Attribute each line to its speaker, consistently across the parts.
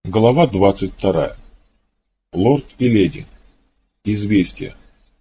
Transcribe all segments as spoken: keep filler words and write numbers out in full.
Speaker 1: Глава двадцать вторая. Лорд и леди. Известие.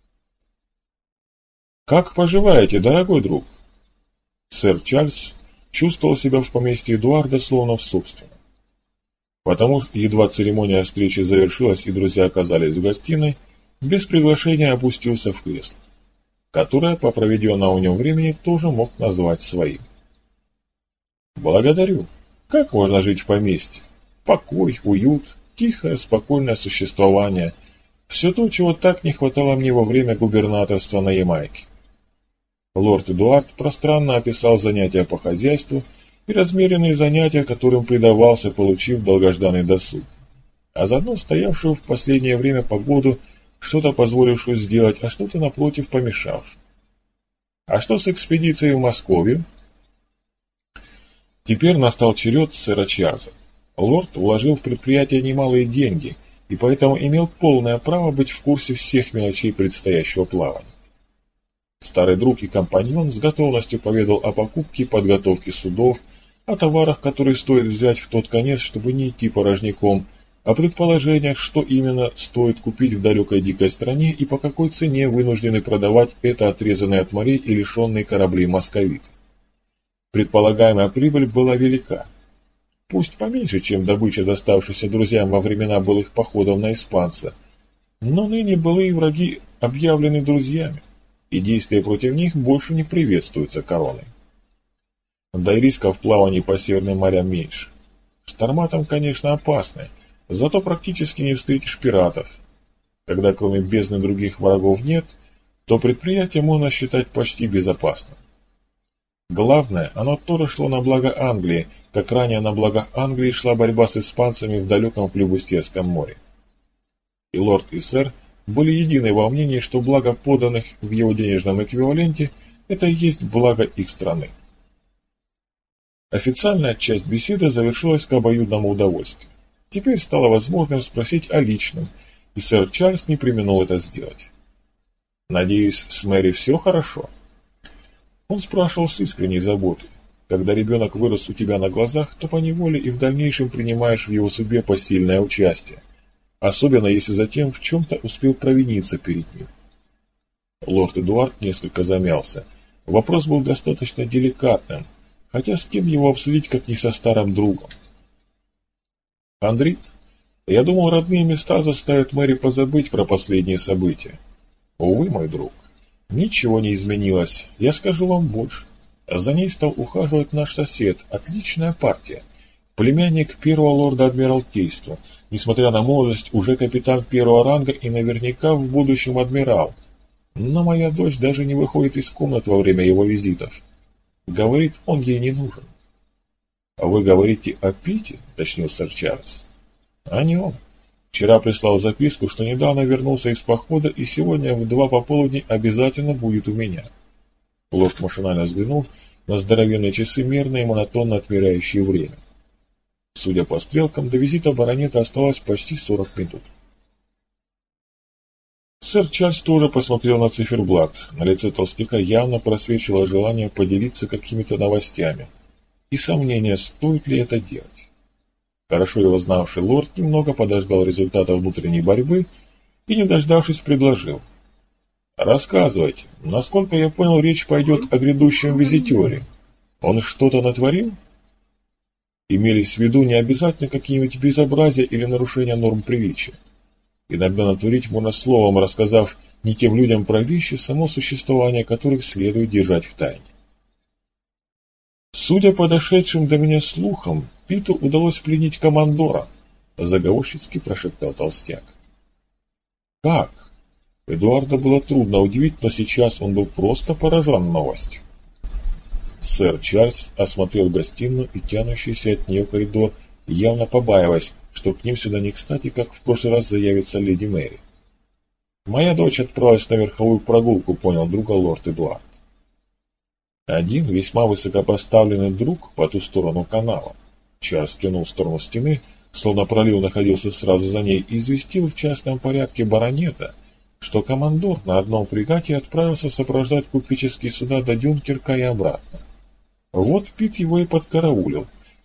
Speaker 1: «Как поживаете, дорогой друг?» Сэр Чарльз чувствовал себя в поместье Эдуарда словно в собственном. Потому, едва церемония встречи завершилась и друзья оказались в гостиной, без приглашения опустился в кресло, которое по проведенному у него времени тоже мог назвать своим. «Благодарю. Как можно жить в поместье? Покой, уют, тихое, спокойное существование. Все то, чего так не хватало мне во время губернаторства на Ямайке». Лорд Эдуард пространно описал занятия по хозяйству и размеренные занятия, которым предавался, получив долгожданный досуг, а заодно стоявшую в последнее время погоду, что-то позволившую сделать, а что-то напротив помешавшую. А что с экспедицией в Московию? Теперь настал черед сэра Чарльза. Лорд вложил в предприятие немалые деньги и поэтому имел полное право быть в курсе всех мелочей предстоящего плавания. Старый друг и компаньон с готовностью поведал о покупке и подготовке судов, о товарах, которые стоит взять в тот конец, чтобы не идти порожняком, о предположениях, что именно стоит купить в далекой дикой стране и по какой цене вынуждены продавать это отрезанные от морей и лишенные кораблей московиты. Предполагаемая прибыль была велика. Пусть поменьше, чем добыча, доставшаяся друзьям во времена былых походов на испанца, но ныне былые враги объявлены друзьями, и действия против них больше не приветствуются короной. Да и рисков в плавании по северным морям меньше. Шторма там, конечно, опасны, зато практически не встретишь пиратов. Когда кроме бездны других врагов нет, то предприятие можно считать почти безопасным. Главное, оно тоже шло на благо Англии, как ранее на благо Англии шла борьба с испанцами в далеком Флюбустерском море. И лорд, и сэр были едины во мнении, что благо поданных в его денежном эквиваленте – это и есть благо их страны. Официальная часть беседы завершилась к обоюдному удовольствию. Теперь стало возможным спросить о личном, и сэр Чарльз не преминул это сделать. «Надеюсь, с Мэри все хорошо?» Он спрашивал с искренней заботой. Когда ребенок вырос у тебя на глазах, то поневоле и в дальнейшем принимаешь в его судьбе посильное участие, особенно если затем в чем-то успел провиниться перед ним. Лорд Эдуард несколько замялся. Вопрос был достаточно деликатным, хотя с кем его обсудить, как не со старым другом. «Андрит, я думал, родные места заставят Мэри позабыть про последние события. Увы, мой друг. Ничего не изменилось, я скажу вам больше. За ней стал ухаживать наш сосед, отличная партия, племянник первого лорда Адмиралтейства, несмотря на молодость, уже капитан первого ранга и наверняка в будущем адмирал. Но моя дочь даже не выходит из комнат во время его визитов. Говорит, он ей не нужен». «А вы говорите о Пите?» — уточнил сэр Чарльз. «О нем. Вчера прислал записку, что недавно вернулся из похода и сегодня в два пополудни обязательно будет у меня». Лорд машинально взглянул на здоровенные часы, мерно и монотонно отмеряющие время. Судя по стрелкам, до визита баронета осталось почти сорок минут. Сэр Чарльз тоже посмотрел на циферблат. На лице толстяка явно просвечивало желание поделиться какими-то новостями и сомнение, стоит ли это делать. Хорошо его знавший лорд немного подождал результата внутренней борьбы и, не дождавшись, предложил. «Рассказывайте, насколько я понял, речь пойдет о грядущем визитере. Он что-то натворил?» Имелись в виду не обязательно какие-нибудь безобразия или нарушения норм приличия. Иногда натворить можно словом, рассказав не тем людям про вещи, само существование которых следует держать в тайне. «Судя по дошедшим до меня слухам, Питу удалось пленить командора», — заговорщицки прошептал толстяк. «Как?» Эдуарда было трудно удивить, но сейчас он был просто поражен новостью. Сэр Чарльз осмотрел гостиную и тянущийся от нее коридор, явно побаиваясь, что к ним сюда не кстати, как в прошлый раз заявится леди Мэри. «Моя дочь отправилась на верховую прогулку», — понял друга лорд Эдуард. Один весьма высокопоставленный друг по ту сторону канала, Чарльз кивнул в сторону стены, словно пролив находился сразу за ней, известил в частном порядке баронета, что командор на одном фрегате отправился сопровождать купеческие суда до Дюнкерка и обратно. Вот Пит его и подкараулил,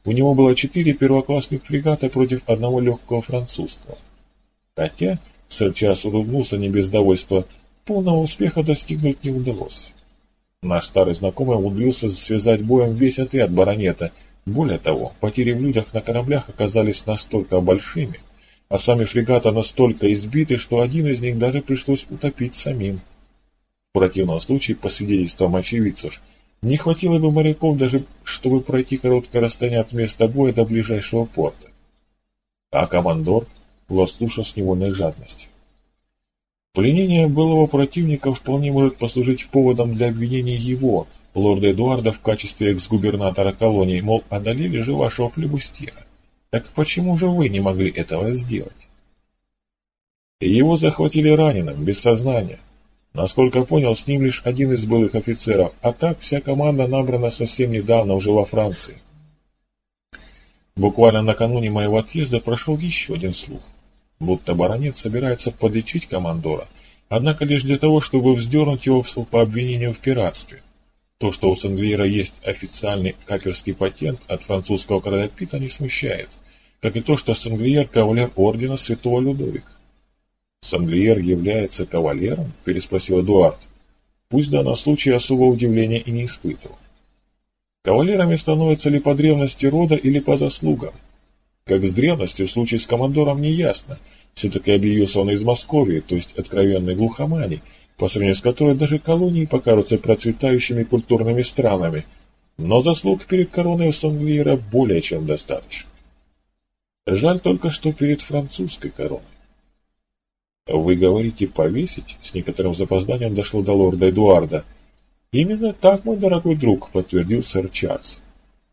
Speaker 1: У него было четыре первоклассных фрегата против одного легкого французского. Хотя, сэр Чарльз улыбнулся не без довольства, полного успеха достигнуть не удалось. Наш старый знакомый умудрился связать боем весь отряд баронета. Более того, потери в людях на кораблях оказались настолько большими, а сами фрегаты настолько избиты, что один из них даже пришлось утопить самим. В противном случае, по свидетельствам очевидцев, не хватило бы моряков даже, чтобы пройти короткое расстояние от места боя до ближайшего порта. А командор? Лорд слушал с невольной жадностью. Пленение былого противника вполне может послужить поводом для обвинения его, лорда Эдуарда, в качестве экс-губернатора колонии, мол, одолели же вашего флебустьера. Так почему же вы не могли этого сделать? Его захватили раненым, без сознания. Насколько понял, с ним лишь один из былых офицеров, а так вся команда набрана совсем недавно уже во Франции. Буквально накануне моего отъезда прошел еще один слух, будто баронет собирается подлечить командора, однако лишь для того, чтобы вздернуть его по обвинению в пиратстве. То, что у Сен-Глиера есть официальный каперский патент от французского короля Пита, не смущает, как и то, что Сен-Глиер – кавалер ордена святого Людовика. «Сен-Глиер является кавалером?» – переспросил Эдуард. Пусть в данном случае особого удивления и не испытывал. Кавалерами становятся ли по древности рода или по заслугам? Как с древностью, в случае с командором не ясно. Все-таки объявился он из Московии, то есть откровенной глухомани, по сравнению с которой даже колонии покажутся процветающими культурными странами. Но заслуг перед короной у Сен-Глиера более чем достаточно. Жаль только, что перед французской короной. «Вы говорите повесить?» — с некоторым запозданием дошло до лорда Эдуарда. «Именно так, мой дорогой друг», — подтвердил сэр Чарльз.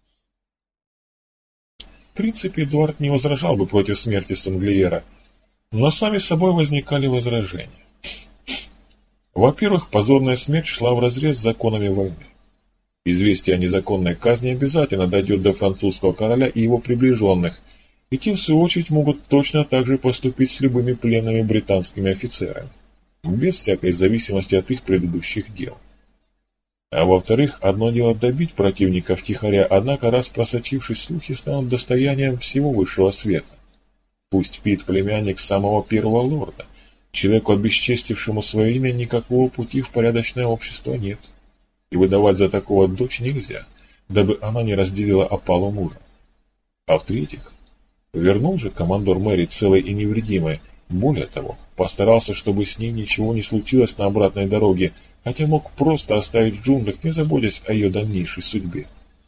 Speaker 1: В принципе, Эдуард не возражал бы против смерти Сен-Глиера, но сами собой возникали возражения. Во-первых, позорная смерть шла вразрез с законами войны. Известие о незаконной казни обязательно дойдет до французского короля и его приближенных, и те, в свою очередь, могут точно так же поступить с любыми пленными британскими офицерами, без всякой зависимости от их предыдущих дел. А во-вторых, одно дело добить противника втихаря, однако раз просочившись слухи станут достоянием всего высшего света. Пусть Пит племянник самого первого лорда, человеку, обесчестившему свое имя, никакого пути в порядочное общество нет, и выдавать за такого дочь нельзя, дабы она не разделила опалу мужа. А в-третьих, вернул же командор Мэри целой и невредимой, более того, постарался, чтобы с ней ничего не случилось на обратной дороге, хотя мог просто оставить в джунглях, не заботясь о ее дальнейшей судьбе.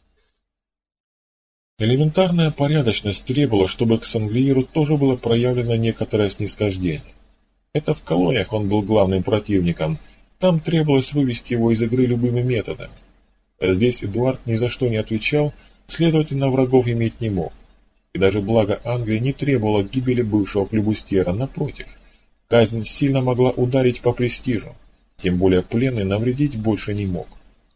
Speaker 1: Элементарная порядочность требовала, чтобы к Сен-Глиеру тоже было проявлено некоторое снисхождение. Это в колониях он был главным противником, там требовалось вывести его из игры любыми методами. А здесь Эдуард ни за что не отвечал, следовательно, врагов иметь не мог. И даже благо Англии не требовало гибели бывшего флебустьера, напротив. Казнь сильно могла ударить по престижу, тем более пленный навредить больше не мог.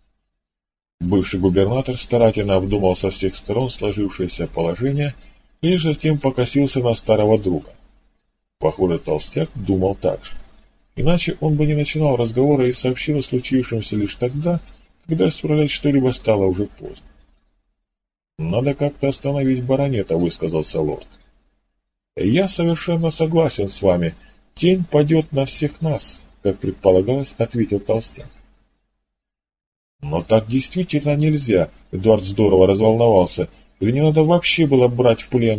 Speaker 1: Бывший губернатор старательно обдумал со всех сторон сложившееся положение и лишь затем покосился на старого друга. Похоже, толстяк думал так же. Иначе он бы не начинал разговора и сообщил о случившемся лишь тогда, когда исправлять что-либо стало уже поздно. «Надо как-то остановить баронета», — высказался лорд. «Я совершенно согласен с вами. Тень падет на всех нас», — как предполагалось, ответил толстяк. «Но так действительно нельзя», — Эдуард здорово разволновался. «Или не надо вообще было брать в плен?»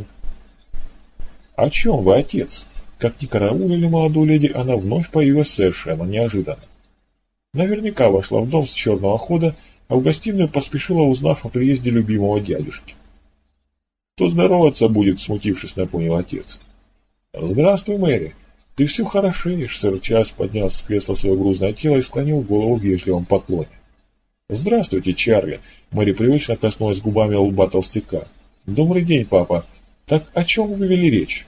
Speaker 1: «О чем вы, отец?» Как ни караулили молодую леди, она вновь появилась совершенно неожиданно. Наверняка вошла в дом с черного хода, а в гостиную поспешила, узнав о приезде любимого дядюшки. «Кто здороваться будет?» — смутившись, напомнил отец. «Здравствуй, Мэри. Ты все хорошеешь», — сэр Чарльз поднял с кресла свое грузное тело и склонил голову в вежливом поклоне. «Здравствуйте, Чарли», — Мэри привычно коснулась губами лба толстяка. «Добрый день, папа. Так о чем вы вели речь?»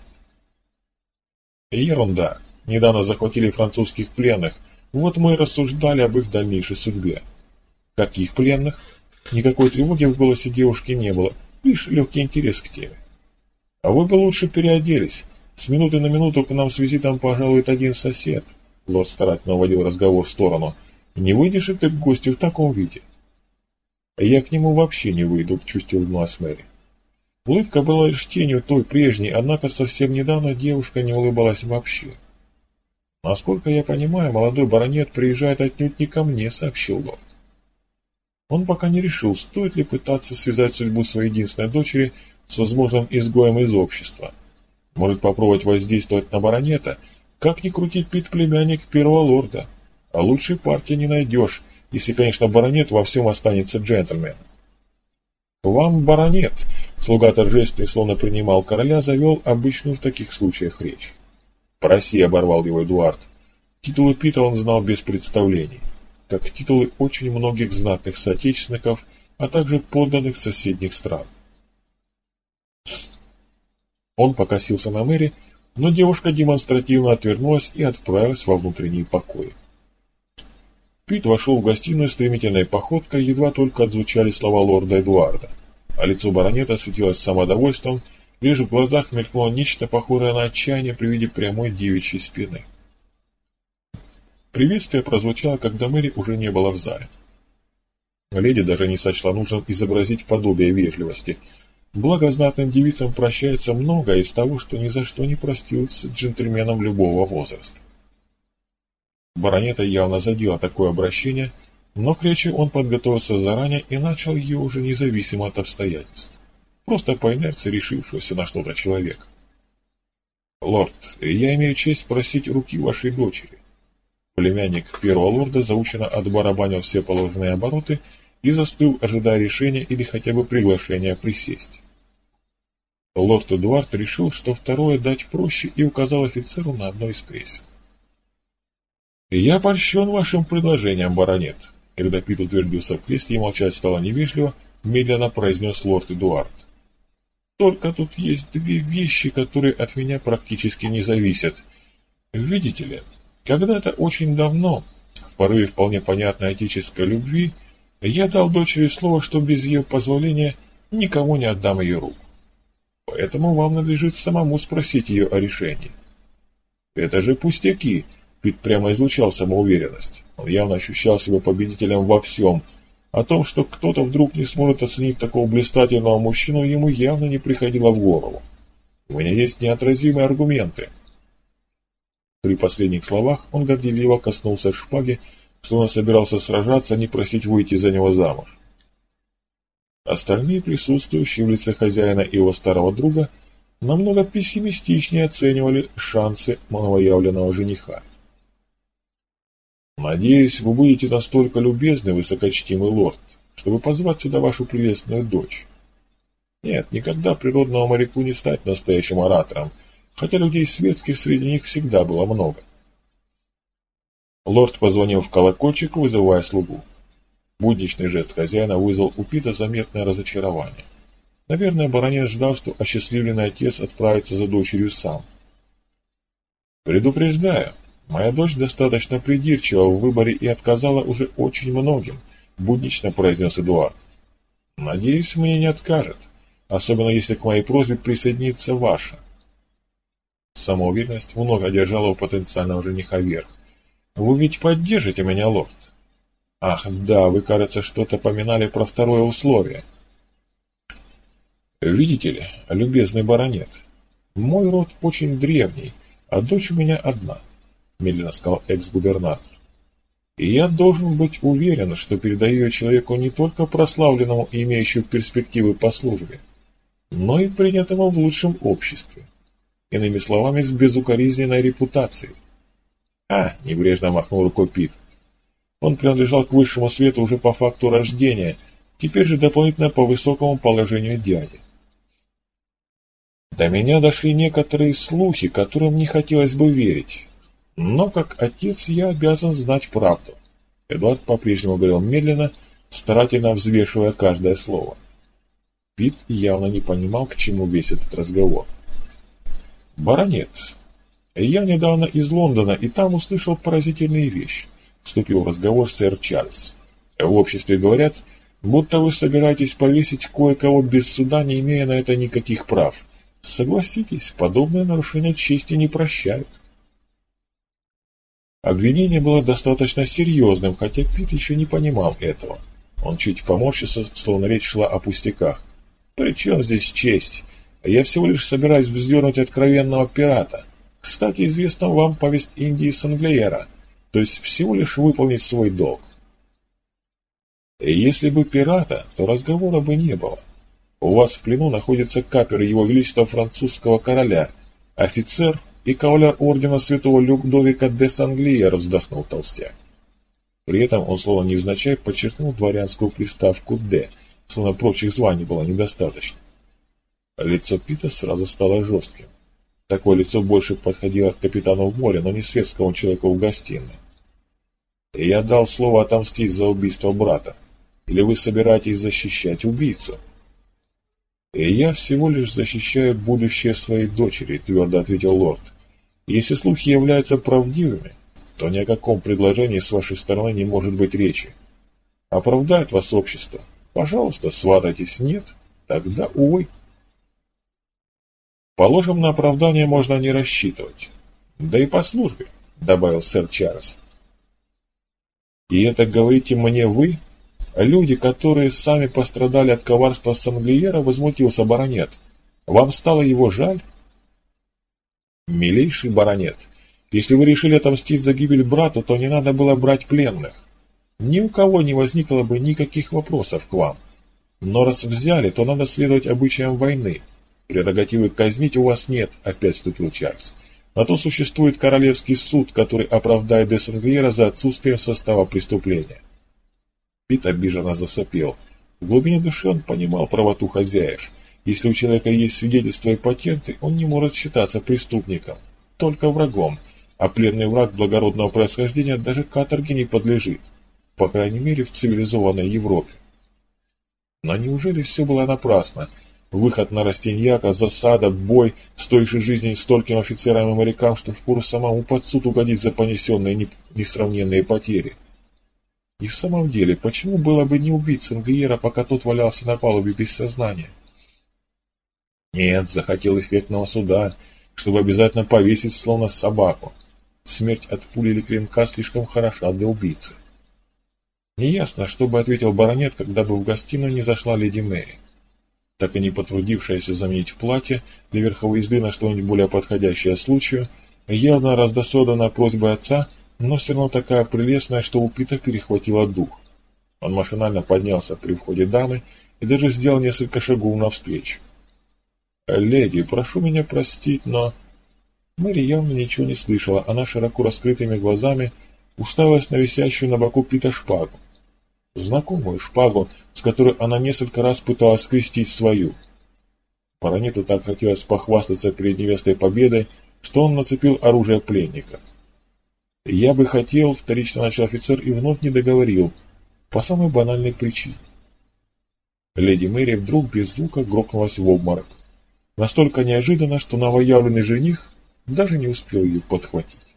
Speaker 1: «Ерунда. Недавно захватили французских пленных. Вот мы и рассуждали об их дальнейшей судьбе». «Каких пленных?» Никакой тревоги в голосе девушки не было, лишь легкий интерес к теме. «А вы бы лучше переоделись. С минуты на минуту к нам с визитом пожалует один сосед». Лорд старательно уводил разговор в сторону. «Не выйдешь и ты к гостю в таком виде?» «Я к нему вообще не выйду», — чуть улыбнулась Мэри. Улыбка была лишь тенью той прежней, однако совсем недавно девушка не улыбалась вообще. «Насколько я понимаю, молодой баронет приезжает отнюдь не ко мне», — сообщил лорд. Он пока не решил, стоит ли пытаться связать судьбу своей единственной дочери с возможным изгоем из общества. Может попробовать воздействовать на баронета, как ни крути, Пит племянник первого лорда. А лучшей партии не найдешь, если, конечно, баронет во всем останется джентльменом. «Вам, баронет», — слуга торжественный, словно принимал короля, завел обычную в таких случаях речь. «Проси», — оборвал его Эдуард. Титулы Пита он знал без представлений, как титулы очень многих знатных соотечественников, а также подданных соседних стран. Он покосился на Мэри, но девушка демонстративно отвернулась и отправилась во внутренние покои. Пит вошел в гостиную стремительной походкой, едва только отзвучали слова лорда Эдуарда, а лицо баронета светилось самодовольством, лишь в глазах мелькнуло нечто похожее на отчаяние при виде прямой девичьей спины. Приветствие прозвучало, когда Мэри уже не было в зале. Леди даже не сочла нужным изобразить подобие вежливости. Благо знатным девицам прощается многое из того, что ни за что не простилось джентльменам любого возраста. Баронета явно задело такое обращение, но к речи он подготовился заранее и начал ее уже независимо от обстоятельств, просто по инерции решившегося на что-то человека. «Лорд, я имею честь просить руки вашей дочери». Племянник первого лорда заученно отбарабанил все положенные обороты и застыл, ожидая решения или хотя бы приглашения присесть. Лорд Эдуард решил, что второе дать проще, и указал офицеру на одно из кресел. «Я польщен вашим предложением, баронет», — когда Пит утвердился в кресле и молчать стало невежливо, медленно произнес лорд Эдуард. «Только тут есть две вещи, которые от меня практически не зависят. Видите ли, когда-то очень давно, в порыве вполне понятной отеческой любви, я дал дочери слово, что без ее позволения никому не отдам ее руку. Поэтому вам надлежит самому спросить ее о решении». «Это же пустяки», — Пит прямо излучал самоуверенность. Он явно ощущал себя победителем во всем. О том, что кто-то вдруг не сможет оценить такого блистательного мужчину, ему явно не приходило в голову. «У меня есть неотразимые аргументы». При последних словах он горделиво коснулся шпаги, словно собирался сражаться, а не просить выйти за него замуж. Остальные присутствующие в лице хозяина и его старого друга намного пессимистичнее оценивали шансы новоявленного жениха. «Надеюсь, вы будете настолько любезны, высокочтимый лорд, чтобы позвать сюда вашу прелестную дочь. Нет, никогда природному моряку не стать настоящим оратором, хотя людей светских среди них всегда было много». Лорд позвонил в колокольчик, вызывая слугу. Будничный жест хозяина вызвал у Пита заметное разочарование. Наверное, баронет ждал, что осчастливленный отец отправится за дочерью сам. «Предупреждаю, моя дочь достаточно придирчива в выборе и отказала уже очень многим», — буднично произнес Эдуард. «Надеюсь, мне не откажет, особенно если к моей просьбе присоединится ваша». Самоуверенность много держала у потенциального жениха верх. «Вы ведь поддержите меня, лорд?» «Ах, да, вы, кажется, что-то поминали про второе условие». «Видите ли, любезный баронет, мой род очень древний, а дочь у меня одна», — медленно сказал экс-губернатор. «И я должен быть уверен, что передаю ее человеку не только прославленному и имеющему перспективы по службе, но и принятому в лучшем обществе. Иными словами, с безукоризненной репутацией». «А», — небрежно махнул рукой Пит. Он принадлежал к высшему свету уже по факту рождения, теперь же дополнительно по высокому положению дяди. До меня дошли некоторые слухи, которым не хотелось бы верить. Но как отец я обязан знать правду. Эдуард по-прежнему говорил медленно, старательно взвешивая каждое слово. Пит явно не понимал, к чему весь этот разговор. «Баронет, я недавно из Лондона, и там услышал поразительные вещи», — вступил в разговор сэр Чарльз. «В обществе говорят, будто вы собираетесь повесить кое-кого без суда, не имея на это никаких прав. Согласитесь, подобное нарушение чести не прощают». Обвинение было достаточно серьезным, хотя Пит еще не понимал этого. Он чуть поморщился, словно речь шла о пустяках. «При чем здесь честь? Я всего лишь собираюсь вздернуть откровенного пирата. Кстати, известна вам повесть Индии Санглиера, то есть всего лишь выполнить свой долг». «Если бы пирата, то разговора бы не было. У вас в плену находится капер Его Величества французского короля, офицер и кавалер ордена святого Людовика де Санглиера», — вздохнул толстяк. При этом он словно невзначай подчеркнул дворянскую приставку «де», словно прочих званий было недостаточно. Лицо Пита сразу стало жестким. Такое лицо больше подходило к капитану в море, но не светскому человеку в гостиной. «Я дал слово отомстить за убийство брата. Или вы собираетесь защищать убийцу?» «И я всего лишь защищаю будущее своей дочери», — твердо ответил лорд. «Если слухи являются правдивыми, то ни о каком предложении с вашей стороны не может быть речи. Оправдает вас общество? Пожалуйста, сватайтесь. Нет? Тогда, увы». «Положим, на оправдание можно не рассчитывать. Да и по службе», — добавил сэр Чарльз. «И это говорите мне вы? Люди, которые сами пострадали от коварства Санглиера», — возмутился баронет. «Вам стало его жаль?» «Милейший баронет, если вы решили отомстить за гибель брата, то не надо было брать пленных. Ни у кого не возникло бы никаких вопросов к вам. Но раз взяли, то надо следовать обычаям войны. Прерогативы казнить у вас нет», — опять вступил Чарльз. «На то существует королевский суд, который оправдает де Санглиера за отсутствие состава преступления». Пит обиженно засопел. В глубине души он понимал правоту хозяев. Если у человека есть свидетельства и патенты, он не может считаться преступником, только врагом, а пленный враг благородного происхождения даже каторге не подлежит, по крайней мере в цивилизованной Европе. Но неужели все было напрасно? Выход на Растиньяка, засада, бой, стоивший жизни стольким офицерам и морякам, что впору самому под суд угодить за понесенные несравненные потери. И в самом деле, почему было бы не убить Санглиера, пока тот валялся на палубе без сознания? Нет, захотел эффектного суда, чтобы обязательно повесить словно собаку. Смерть от пули или клинка слишком хороша для убийцы. Неясно, что бы ответил баронет, когда бы в гостиную не зашла леди Мэри. Так и не потрудившаяся заменить платье для верховой езды на что-нибудь более подходящее случаю, явно раздосадованная просьбой отца, но все равно такая прелестная, что у Пита перехватило дух. Он машинально поднялся при входе дамы и даже сделал несколько шагов навстречу. «Леди, прошу меня простить, но...» Мэри явно ничего не слышала, она широко раскрытыми глазами уставилась на висящую на боку Пита шпагу. Знакомую шпагу, с которой она несколько раз пыталась скрестить свою. Баронету так хотелось похвастаться перед невестой победой, что он нацепил оружие пленника. «Я бы хотел», — вторично начал офицер и вновь не договорил, по самой банальной причине. Леди Мэри вдруг без звука грохнулась в обморок. Настолько неожиданно, что новоявленный жених даже не успел ее подхватить.